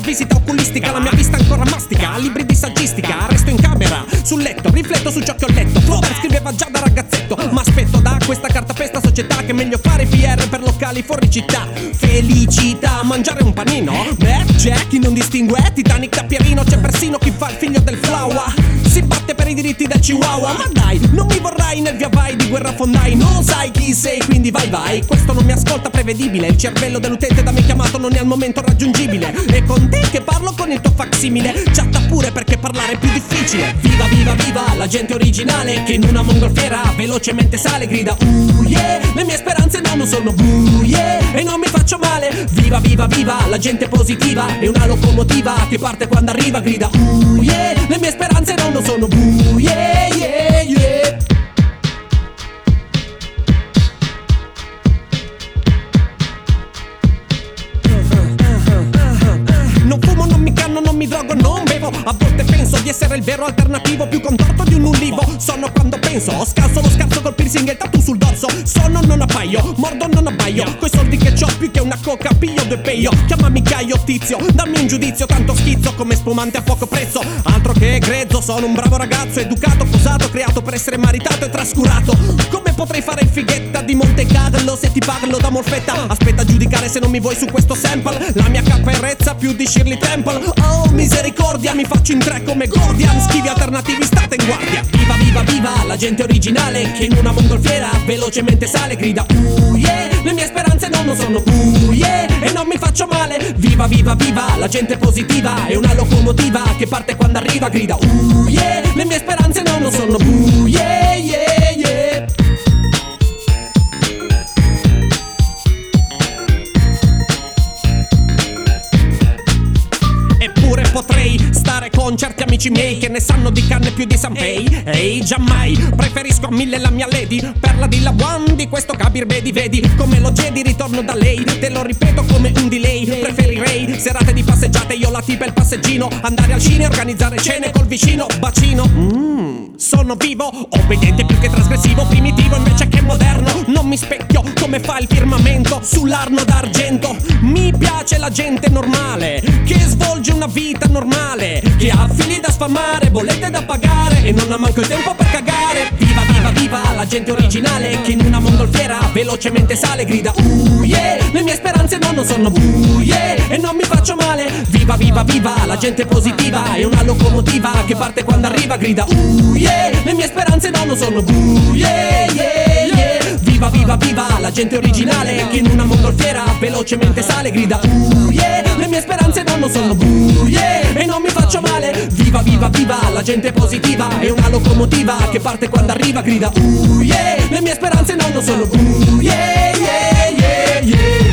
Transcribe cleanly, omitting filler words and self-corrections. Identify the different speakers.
Speaker 1: visita oculistica, la mia vista ancora mastica libri di saggistica. Resto in camera, sul letto, rifletto su ciò che ho letto. Flaubert scriveva già da ragazzetto, ma aspetto da questa cartapesta società che è meglio fare i PR per locali fuori città. Felicità, mangiare un panino, Jack chi non distingue Titanic da Pierino. C'è persino chi fa il figlio del Flower, si batte per i diritti del Chihuahua. Ma dai, non mi vorrai nel via vai di guerra fondai. Non sai chi sei, quindi vai vai. Questo non mi ascolta, prevedibile. Il cervello dell'utente da me chiamato non è al momento raggiungibile. E con te che parlo con il tuo facsimile, chatta pure perché parlare è più difficile. Viva viva viva la gente originale che in una mongolfiera velocemente sale, grida yeah. Le mie speranze no, non sono buie e non mi faccio male. Viva viva viva la gente positiva è una locomotiva che parte quando arriva, grida yeah. Le mie speranze no, non sono buie yeah, yeah. Non fumo, non mi canno, non mi drogo, non bevo. A volte penso di essere il vero alternativo più contorto di un ulivo. Sono quando penso, scasso lo scarso col piercing e il tattoo sul dorso. Sono, non appaio, mordo, non abbaio. Coi soldi che c'ho più che una coca, piglio due peio. Chiamami Caio Tizio, dammi un giudizio, tanto schizzo come spumante a poco prezzo. Altro che grezzo, sono un bravo ragazzo, educato, posato, creato per essere maritato e trascurato. Come potrei fare il fighetta di Monte Carlo se ti parlo da morfetta? Aspetta a giudicare se non mi vuoi su questo sample. La mia cappa è rezza più di Shirley Temple. Oh misericordia, mi faccio in tre come Gordian. Schivi alternativi, state in guardia. Viva viva viva la gente originale che in una mongolfiera velocemente sale, grida yeah. Le mie speranze no, non sono buie e non mi faccio male. Viva viva viva la gente positiva è una locomotiva che parte quando arriva, grida yeah. Le mie speranze no, non sono buie yeah, yeah. Eppure potrei stare con certi amici miei che ne sanno di canne più di Sanpei. Ehi, giammai, preferisco a 1000 la mia lady. Perla di la one di questo Kabir, vedi come lo Jedi ritorno da lei. Te lo ripeto come un delay. Preferirei serate di passeggiate, io la tipa e il passeggino. Andare al cine, organizzare cene col vicino. Bacino, sono vivo, obbediente più che trasgressivo. Primitivo invece che moderno. Non mi specchio come fa il firmamento sull'arno d'argento. Mi piace la gente normale che svolge una vita normale, che ha figli da sfamare, bollette da pagare e non ha manco il tempo per cagare. Viva viva viva la gente originale che in una mongolfiera velocemente sale, grida yeah. Le mie speranze no, non sono buie e non mi faccio male. Viva viva viva la gente positiva è una locomotiva che parte quando arriva, grida yeah. Le mie speranze no, non sono buie yeah, yeah. Viva viva viva la gente originale che in una mongolfiera velocemente sale, grida yeah. Le mie speranze no, non sono buie e non mi faccio male. Viva viva viva la gente positiva è una locomotiva che parte quando arriva, grida yeah. Le mie speranze no, non sono buie yeah, yeah, yeah.